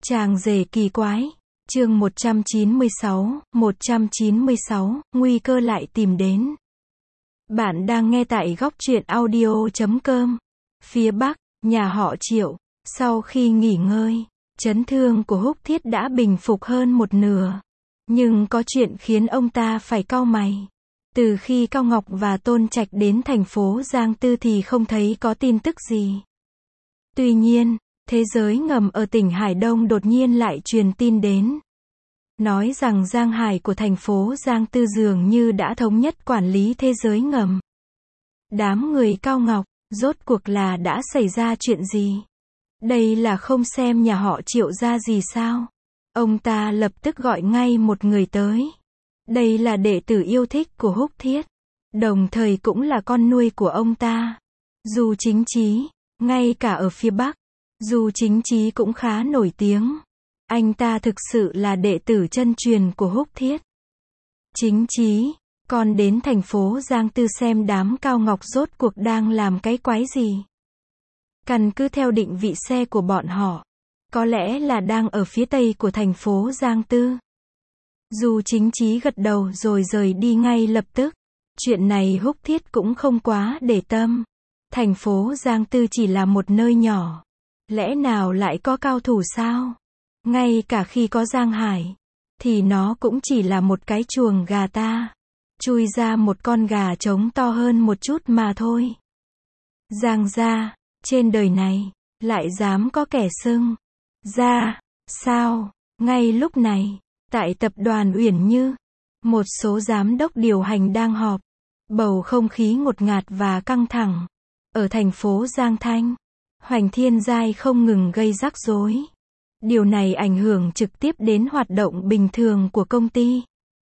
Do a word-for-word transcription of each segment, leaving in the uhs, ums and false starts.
Chàng rể kỳ quái. Chương một trăm chín mươi sáu, một trăm chín mươi sáu, nguy cơ lại tìm đến. Bạn đang nghe tại góc truyện audio chấm com. Phía Bắc, nhà họ Triệu, sau khi nghỉ ngơi, chấn thương của Húc Thiết đã bình phục hơn một nửa. Nhưng có chuyện khiến ông ta phải cau mày. Từ khi Cao Ngọc và Tôn Trạch đến thành phố Giang Tư thì không thấy có tin tức gì. Tuy nhiên, thế giới ngầm ở tỉnh Hải Đông đột nhiên lại truyền tin đến. Nói rằng Giang Hải của thành phố Giang Tư dường như đã thống nhất quản lý thế giới ngầm. Đám người Cao Ngọc, rốt cuộc là đã xảy ra chuyện gì? Đây là không xem nhà họ Triệu ra gì sao? Ông ta lập tức gọi ngay một người tới. Đây là đệ tử yêu thích của Húc Thiết, đồng thời cũng là con nuôi của ông ta. Dù Chính Chí, ngay cả ở phía Bắc, Dù Chính Chí cũng khá nổi tiếng. Anh ta thực sự là đệ tử chân truyền của Húc Thiết. Chính Chí, con đến thành phố Giang Tư xem đám Cao Ngọc rốt cuộc đang làm cái quái gì. Căn cứ theo định vị xe của bọn họ, có lẽ là đang ở phía tây của thành phố Giang Tư. Dù Chính Chí gật đầu rồi rời đi ngay lập tức. Chuyện này Húc Thiết cũng không quá để tâm. Thành phố Giang Tư chỉ là một nơi nhỏ. Lẽ nào lại có cao thủ sao? Ngay cả khi có Giang Hải, thì nó cũng chỉ là một cái chuồng gà ta. Chui ra một con gà trống to hơn một chút mà thôi. Giang gia, trên đời này, lại dám có kẻ xưng gia, sao? Ngay lúc này, tại tập đoàn Uyển Như, một số giám đốc điều hành đang họp. Bầu không khí ngột ngạt và căng thẳng. Ở thành phố Giang Thanh, Hoành Thiên Giai không ngừng gây rắc rối. Điều này ảnh hưởng trực tiếp đến hoạt động bình thường của công ty.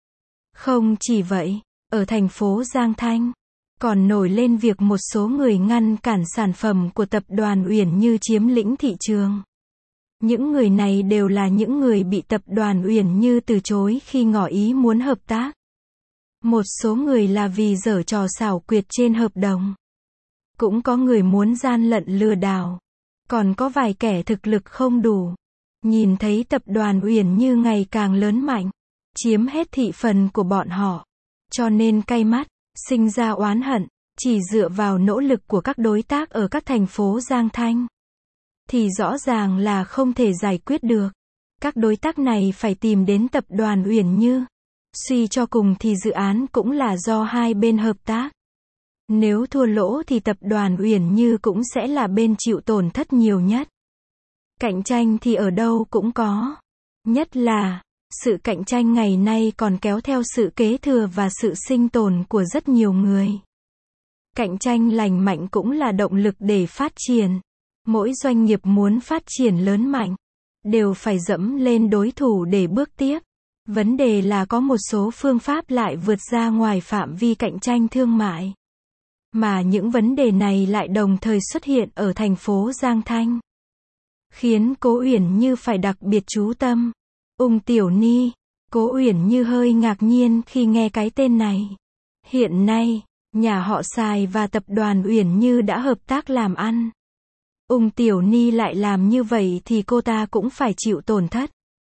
Không chỉ vậy, ở thành phố Giang Thanh, còn nổi lên việc một số người ngăn cản sản phẩm của tập đoàn Uyển Như chiếm lĩnh thị trường. Những người này đều là những người bị tập đoàn Uyển Như từ chối khi ngỏ ý muốn hợp tác. Một số người là vì giở trò xảo quyệt trên hợp đồng. Cũng có người muốn gian lận lừa đảo. Còn có vài kẻ thực lực không đủ. Nhìn thấy tập đoàn Uyển Như ngày càng lớn mạnh, chiếm hết thị phần của bọn họ. Cho nên cay mắt, sinh ra oán hận, chỉ dựa vào nỗ lực của các đối tác ở các thành phố Giang Thanh. Thì rõ ràng là không thể giải quyết được. Các đối tác này phải tìm đến tập đoàn Uyển Như. Suy cho cùng thì dự án cũng là do hai bên hợp tác. Nếu thua lỗ thì tập đoàn Uyển Như cũng sẽ là bên chịu tổn thất nhiều nhất. Cạnh tranh thì ở đâu cũng có. Nhất là, sự cạnh tranh ngày nay còn kéo theo sự kế thừa và sự sinh tồn của rất nhiều người. Cạnh tranh lành mạnh cũng là động lực để phát triển. Mỗi doanh nghiệp muốn phát triển lớn mạnh, đều phải dẫm lên đối thủ để bước tiếp. Vấn đề là có một số phương pháp lại vượt ra ngoài phạm vi cạnh tranh thương mại. Mà những vấn đề này lại đồng thời xuất hiện ở thành phố Giang Thanh. Khiến Cố Uyển Như phải đặc biệt chú tâm. Ung Tiểu Ni, Cố Uyển Như hơi ngạc nhiên khi nghe cái tên này. Hiện nay, nhà họ Sài và tập đoàn Uyển Như đã hợp tác làm ăn. Ung Tiểu Ni lại làm như vậy thì cô ta cũng phải chịu tổn thất.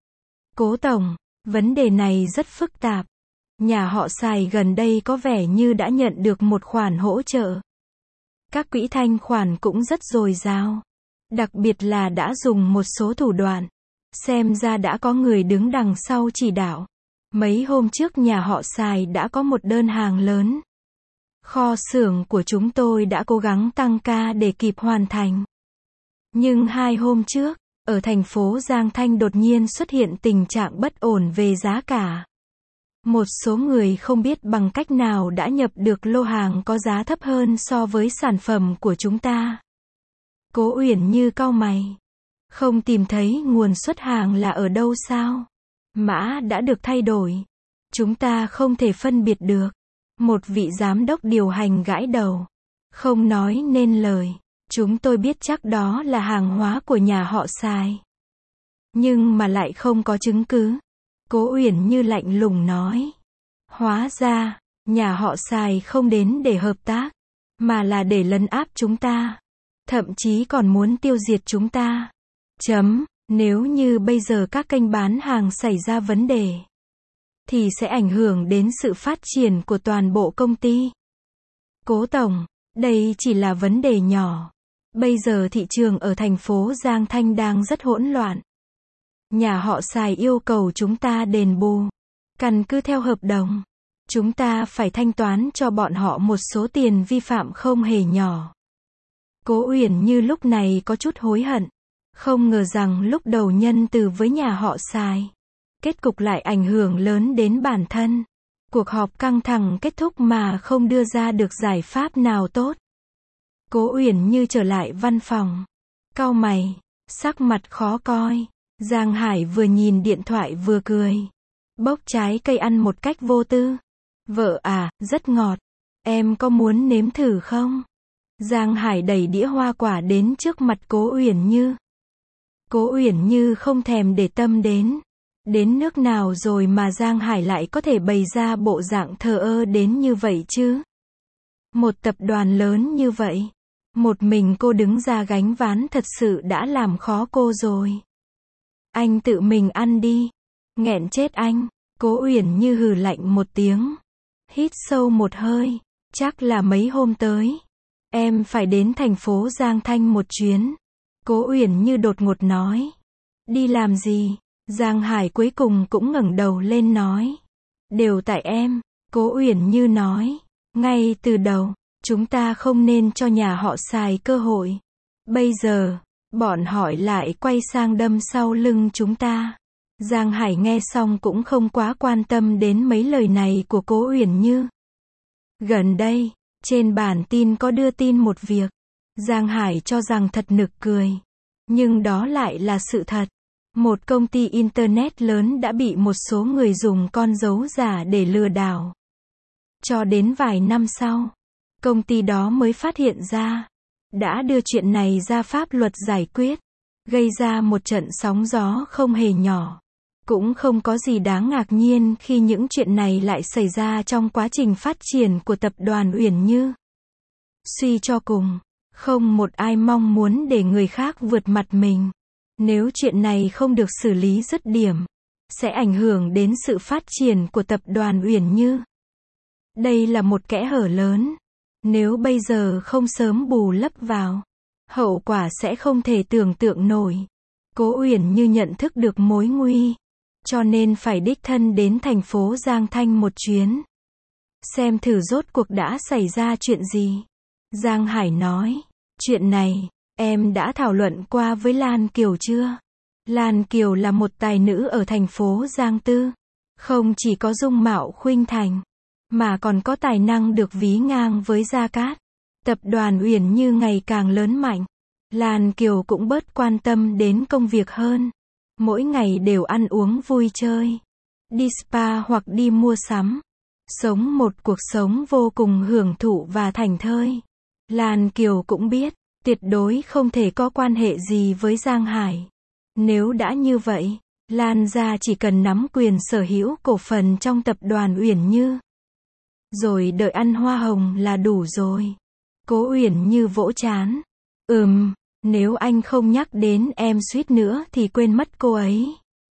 Cố tổng, vấn đề này rất phức tạp. Nhà họ Sài gần đây có vẻ như đã nhận được một khoản hỗ trợ. Các quỹ thanh khoản cũng rất dồi dào. Đặc biệt là đã dùng một số thủ đoạn. Xem ra đã có người đứng đằng sau chỉ đạo. Mấy hôm trước nhà họ Sài đã có một đơn hàng lớn. Kho xưởng của chúng tôi đã cố gắng tăng ca để kịp hoàn thành. Nhưng hai hôm trước, ở thành phố Giang Thanh đột nhiên xuất hiện tình trạng bất ổn về giá cả. Một số người không biết bằng cách nào đã nhập được lô hàng có giá thấp hơn so với sản phẩm của chúng ta. Cố Uyển Như cau mày. Không tìm thấy nguồn xuất hàng là ở đâu sao? Mã đã được thay đổi. Chúng ta không thể phân biệt được. Một vị giám đốc điều hành gãi đầu. Không nói nên lời. Chúng tôi biết chắc đó là hàng hóa của nhà họ Sài. Nhưng mà lại không có chứng cứ. Cố Uyển Như lạnh lùng nói. Hóa ra, nhà họ Sài không đến để hợp tác, mà là để lấn áp chúng ta. Thậm chí còn muốn tiêu diệt chúng ta. Chấm, Nếu như bây giờ các kênh bán hàng xảy ra vấn đề, thì sẽ ảnh hưởng đến sự phát triển của toàn bộ công ty. Cố tổng, đây chỉ là vấn đề nhỏ. Bây giờ thị trường ở thành phố Giang Thanh đang rất hỗn loạn. Nhà họ Sài yêu cầu chúng ta đền bù. Căn cứ theo hợp đồng, chúng ta phải thanh toán cho bọn họ một số tiền vi phạm không hề nhỏ. Cố Uyển Như lúc này có chút hối hận. Không ngờ rằng lúc đầu nhân từ với nhà họ Sài, kết cục lại ảnh hưởng lớn đến bản thân. Cuộc họp căng thẳng kết thúc mà không đưa ra được giải pháp nào tốt. Cố Uyển Như trở lại văn phòng, cau mày, sắc mặt khó coi. Giang Hải vừa nhìn điện thoại vừa cười, bốc trái cây ăn một cách vô tư. Vợ à, rất ngọt. Em có muốn nếm thử không? Giang Hải đẩy đĩa hoa quả đến trước mặt Cố Uyển Như. Cố Uyển Như không thèm để tâm đến. Đến nước nào rồi mà Giang Hải lại có thể bày ra bộ dạng thờ ơ đến như vậy chứ? Một tập đoàn lớn như vậy, một mình cô đứng ra gánh ván thật sự đã làm khó cô rồi. Anh tự mình ăn đi. Nghẹn chết anh. Cố Uyển Như hừ lạnh một tiếng. Hít sâu một hơi. Chắc là mấy hôm tới, em phải đến thành phố Giang Thanh một chuyến. Cố Uyển Như đột ngột nói. Đi làm gì? Giang Hải cuối cùng cũng ngẩng đầu lên nói. Đều tại em. Cố Uyển Như nói. Ngay từ đầu, chúng ta không nên cho nhà họ Sài cơ hội. Bây giờ, bọn họ lại quay sang đâm sau lưng chúng ta. Giang Hải nghe xong cũng không quá quan tâm đến mấy lời này của Cố Uyển Như. Gần đây, trên bản tin có đưa tin một việc. Giang Hải cho rằng thật nực cười. Nhưng đó lại là sự thật. Một công ty Internet lớn đã bị một số người dùng con dấu giả để lừa đảo. Cho đến vài năm sau, công ty đó mới phát hiện ra. Đã đưa chuyện này ra pháp luật giải quyết. Gây ra một trận sóng gió không hề nhỏ. Cũng không có gì đáng ngạc nhiên khi những chuyện này lại xảy ra trong quá trình phát triển của tập đoàn Uyển Như. Suy cho cùng, không một ai mong muốn để người khác vượt mặt mình. Nếu chuyện này không được xử lý dứt điểm, sẽ ảnh hưởng đến sự phát triển của tập đoàn Uyển Như. Đây là một kẽ hở lớn. Nếu bây giờ không sớm bù lấp vào, hậu quả sẽ không thể tưởng tượng nổi. Cố Uyển Như nhận thức được mối nguy, cho nên phải đích thân đến thành phố Giang Thanh một chuyến. Xem thử rốt cuộc đã xảy ra chuyện gì. Giang Hải nói. Chuyện này, em đã thảo luận qua với Lan Kiều chưa? Lan Kiều là một tài nữ ở thành phố Giang Tư. Không chỉ có dung mạo khuynh thành, mà còn có tài năng được ví ngang với Gia Cát. Tập đoàn Uyển Như ngày càng lớn mạnh. Lan Kiều cũng bớt quan tâm đến công việc hơn. Mỗi ngày đều ăn uống vui chơi, đi spa hoặc đi mua sắm. Sống một cuộc sống vô cùng hưởng thụ và thảnh thơi. Lan Kiều cũng biết, tuyệt đối không thể có quan hệ gì với Giang Hải. Nếu đã như vậy, Lan gia chỉ cần nắm quyền sở hữu cổ phần trong tập đoàn Uyển Như. Rồi đợi ăn hoa hồng là đủ rồi. Cố Uyển Như vỗ trán. Ừm, nếu anh không nhắc đến em suýt nữa thì quên mất cô ấy.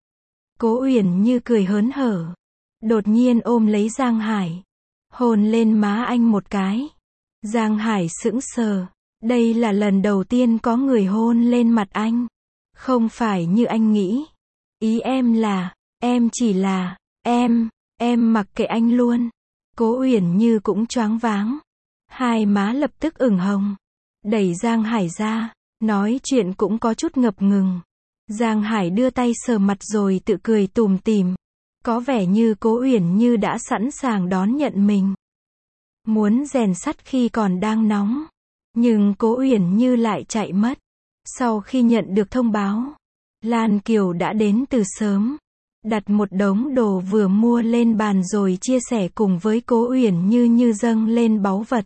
Cố Uyển Như cười hớn hở. Đột nhiên ôm lấy Giang Hải. Hôn lên má anh một cái. Giang Hải sững sờ. Đây là lần đầu tiên có người hôn lên mặt anh. Không phải như anh nghĩ. Ý em là, em chỉ là, em, em mặc kệ anh luôn. Cố Uyển Như cũng choáng váng. Hai má lập tức ửng hồng. Đẩy Giang Hải ra. Nói chuyện cũng có chút ngập ngừng. Giang Hải đưa tay sờ mặt rồi tự cười tủm tỉm. Có vẻ như Cố Uyển Như đã sẵn sàng đón nhận mình. Muốn rèn sắt khi còn đang nóng. Nhưng Cố Uyển Như lại chạy mất. Sau khi nhận được thông báo, Lan Kiều đã đến từ sớm. Đặt một đống đồ vừa mua lên bàn rồi chia sẻ cùng với Cố Uyển Như như dâng lên báu vật.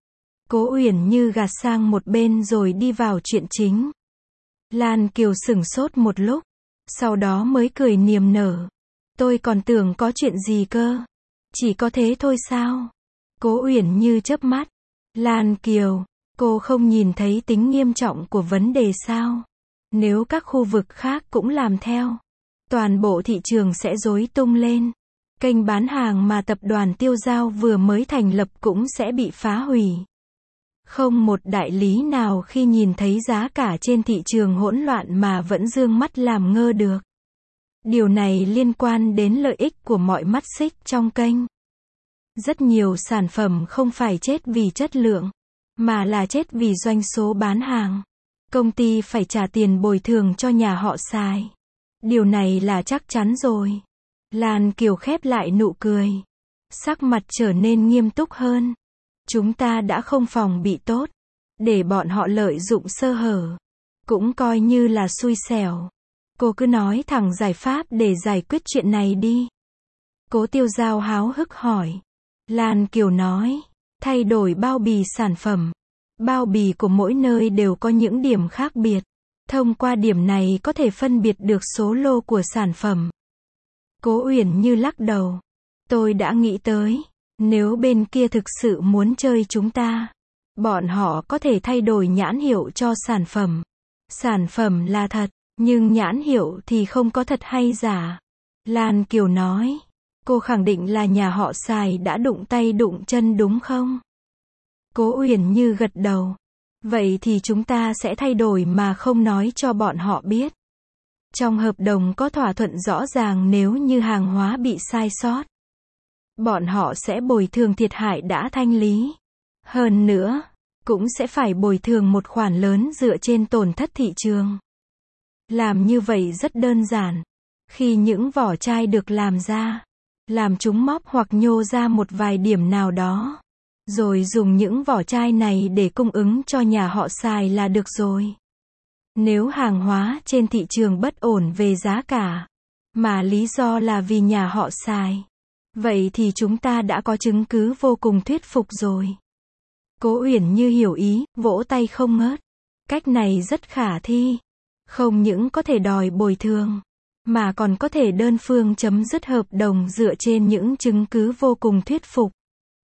Cố Uyển Như gạt sang một bên rồi đi vào chuyện chính. Lan Kiều sửng sốt một lúc, sau đó mới cười niềm nở. Tôi còn tưởng có chuyện gì cơ. Chỉ có thế thôi sao? Cố Uyển Như chớp mắt. Lan Kiều, cô không nhìn thấy tính nghiêm trọng của vấn đề sao? Nếu các khu vực khác cũng làm theo, toàn bộ thị trường sẽ rối tung lên. Kênh bán hàng mà tập đoàn Tiêu Dao vừa mới thành lập cũng sẽ bị phá hủy. Không một đại lý nào khi nhìn thấy giá cả trên thị trường hỗn loạn mà vẫn dương mắt làm ngơ được. Điều này liên quan đến lợi ích của mọi mắt xích trong kênh. Rất nhiều sản phẩm không phải chết vì chất lượng, mà là chết vì doanh số bán hàng. Công ty phải trả tiền bồi thường cho nhà họ xài. Điều này là chắc chắn rồi. Lan Kiều khép lại nụ cười. Sắc mặt trở nên nghiêm túc hơn. Chúng ta đã không phòng bị tốt. Để bọn họ lợi dụng sơ hở. Cũng coi như là xui xẻo. Cô cứ nói thẳng giải pháp để giải quyết chuyện này đi. Cố Tiêu Dao háo hức hỏi. Lan Kiều nói. Thay đổi bao bì sản phẩm. Bao bì của mỗi nơi đều có những điểm khác biệt. Thông qua điểm này có thể phân biệt được số lô của sản phẩm. Cố Uyển Như lắc đầu. Tôi đã nghĩ tới. Nếu bên kia thực sự muốn chơi chúng ta, bọn họ có thể thay đổi nhãn hiệu cho sản phẩm. Sản phẩm là thật, nhưng nhãn hiệu thì không có thật hay giả. Lan Kiều nói. Cô khẳng định là nhà họ xài đã đụng tay đụng chân đúng không? Cố Uyển Như gật đầu. Vậy thì chúng ta sẽ thay đổi mà không nói cho bọn họ biết. Trong hợp đồng có thỏa thuận rõ ràng nếu như hàng hóa bị sai sót, bọn họ sẽ bồi thường thiệt hại đã thanh lý. Hơn nữa, cũng sẽ phải bồi thường một khoản lớn dựa trên tổn thất thị trường. Làm như vậy rất đơn giản. Khi những vỏ chai được làm ra, làm chúng móp hoặc nhô ra một vài điểm nào đó, rồi dùng những vỏ chai này để cung ứng cho nhà họ xài là được rồi. Nếu hàng hóa trên thị trường bất ổn về giá cả, mà lý do là vì nhà họ xài, vậy thì chúng ta đã có chứng cứ vô cùng thuyết phục rồi. Cố Uyển Như hiểu ý, vỗ tay không ngớt. Cách này rất khả thi. Không những có thể đòi bồi thường, mà còn có thể đơn phương chấm dứt hợp đồng dựa trên những chứng cứ vô cùng thuyết phục.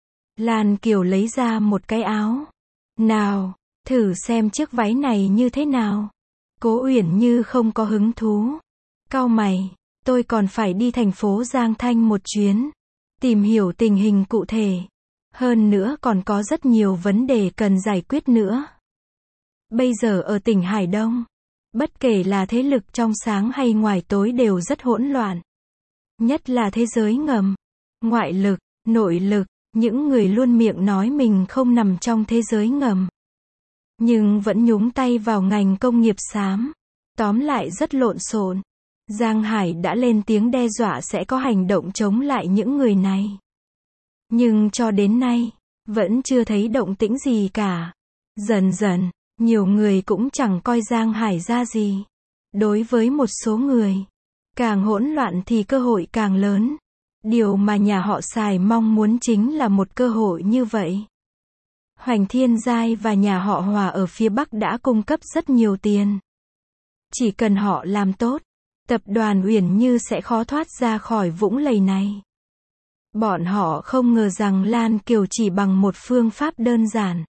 Lan Kiều lấy ra một cái áo. Nào, thử xem chiếc váy này như thế nào. Cố Uyển Như không có hứng thú. Cau mày, tôi còn phải đi thành phố Giang Thanh một chuyến. Tìm hiểu tình hình cụ thể. Hơn nữa còn có rất nhiều vấn đề cần giải quyết nữa. Bây giờ ở tỉnh Hải Đông, bất kể là thế lực trong sáng hay ngoài tối đều rất hỗn loạn. Nhất là thế giới ngầm, ngoại lực, nội lực, những người luôn miệng nói mình không nằm trong thế giới ngầm, nhưng vẫn nhúng tay vào ngành công nghiệp xám. Tóm lại rất lộn xộn. Giang Hải đã lên tiếng đe dọa sẽ có hành động chống lại những người này. Nhưng cho đến nay, vẫn chưa thấy động tĩnh gì cả. Dần dần, nhiều người cũng chẳng coi Giang Hải ra gì. Đối với một số người, càng hỗn loạn thì cơ hội càng lớn. Điều mà nhà họ xài mong muốn chính là một cơ hội như vậy. Hoành Thiên Giai và nhà họ Hòa ở phía Bắc đã cung cấp rất nhiều tiền. Chỉ cần họ làm tốt, tập đoàn Uyển Như sẽ khó thoát ra khỏi vũng lầy này. Bọn họ không ngờ rằng Lan Kiều chỉ bằng một phương pháp đơn giản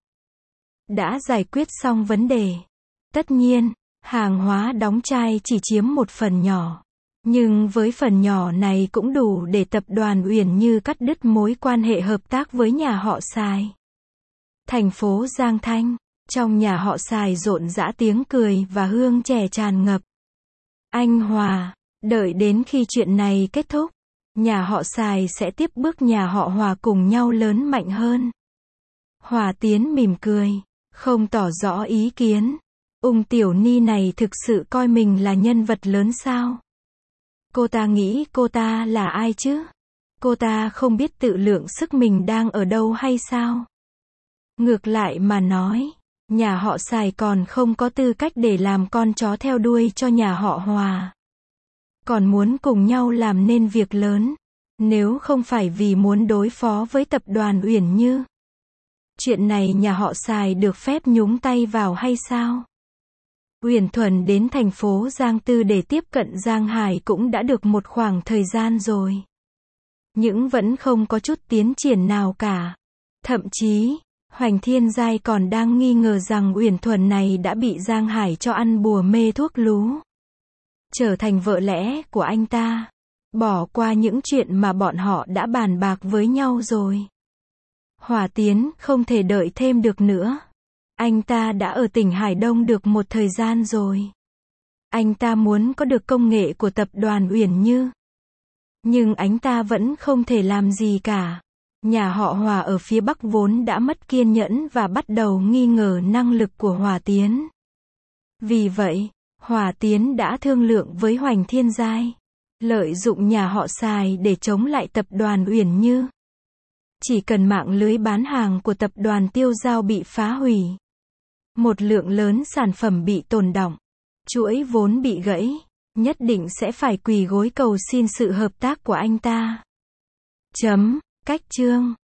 đã giải quyết xong vấn đề. Tất nhiên, hàng hóa đóng chai chỉ chiếm một phần nhỏ. Nhưng với phần nhỏ này cũng đủ để tập đoàn Uyển Như cắt đứt mối quan hệ hợp tác với nhà họ xài. Thành phố Giang Thanh, trong nhà họ xài rộn rã tiếng cười và hương chè tràn ngập. Anh Hòa, đợi đến khi chuyện này kết thúc, nhà họ xài sẽ tiếp bước nhà họ Hòa cùng nhau lớn mạnh hơn. Hòa Tiến mỉm cười, không tỏ rõ ý kiến. Ung Tiểu Ni này thực sự coi mình là nhân vật lớn sao? Cô ta nghĩ cô ta là ai chứ? Cô ta không biết tự lượng sức mình đang ở đâu hay sao? Ngược lại mà nói, nhà họ xài còn không có tư cách để làm con chó theo đuôi cho nhà họ Hòa. Còn muốn cùng nhau làm nên việc lớn, nếu không phải vì muốn đối phó với tập đoàn Uyển Như. Chuyện này nhà họ xài được phép nhúng tay vào hay sao? Uyển Thuần đến thành phố Giang Tư để tiếp cận Giang Hải cũng đã được một khoảng thời gian rồi. Nhưng vẫn không có chút tiến triển nào cả. Thậm chí, Hoành Thiên Giai còn đang nghi ngờ rằng Uyển Thuần này đã bị Giang Hải cho ăn bùa mê thuốc lú, trở thành vợ lẽ của anh ta, bỏ qua những chuyện mà bọn họ đã bàn bạc với nhau rồi. Hỏa Tiến không thể đợi thêm được nữa. Anh ta đã ở tỉnh Hải Đông được một thời gian rồi. Anh ta muốn có được công nghệ của tập đoàn Uyển Như. Nhưng anh ta vẫn không thể làm gì cả. Nhà họ Hỏa ở phía Bắc vốn đã mất kiên nhẫn và bắt đầu nghi ngờ năng lực của Hỏa Tiến. Vì vậy, Hỏa Tiến đã thương lượng với Hoành Thiên Giai, lợi dụng nhà họ Sài để chống lại tập đoàn Uyển Như. Chỉ cần mạng lưới bán hàng của tập đoàn Tiêu Giao bị phá hủy, một lượng lớn sản phẩm bị tồn đọng, chuỗi vốn bị gãy, nhất định sẽ phải quỳ gối cầu xin sự hợp tác của anh ta. Chấm, cách chương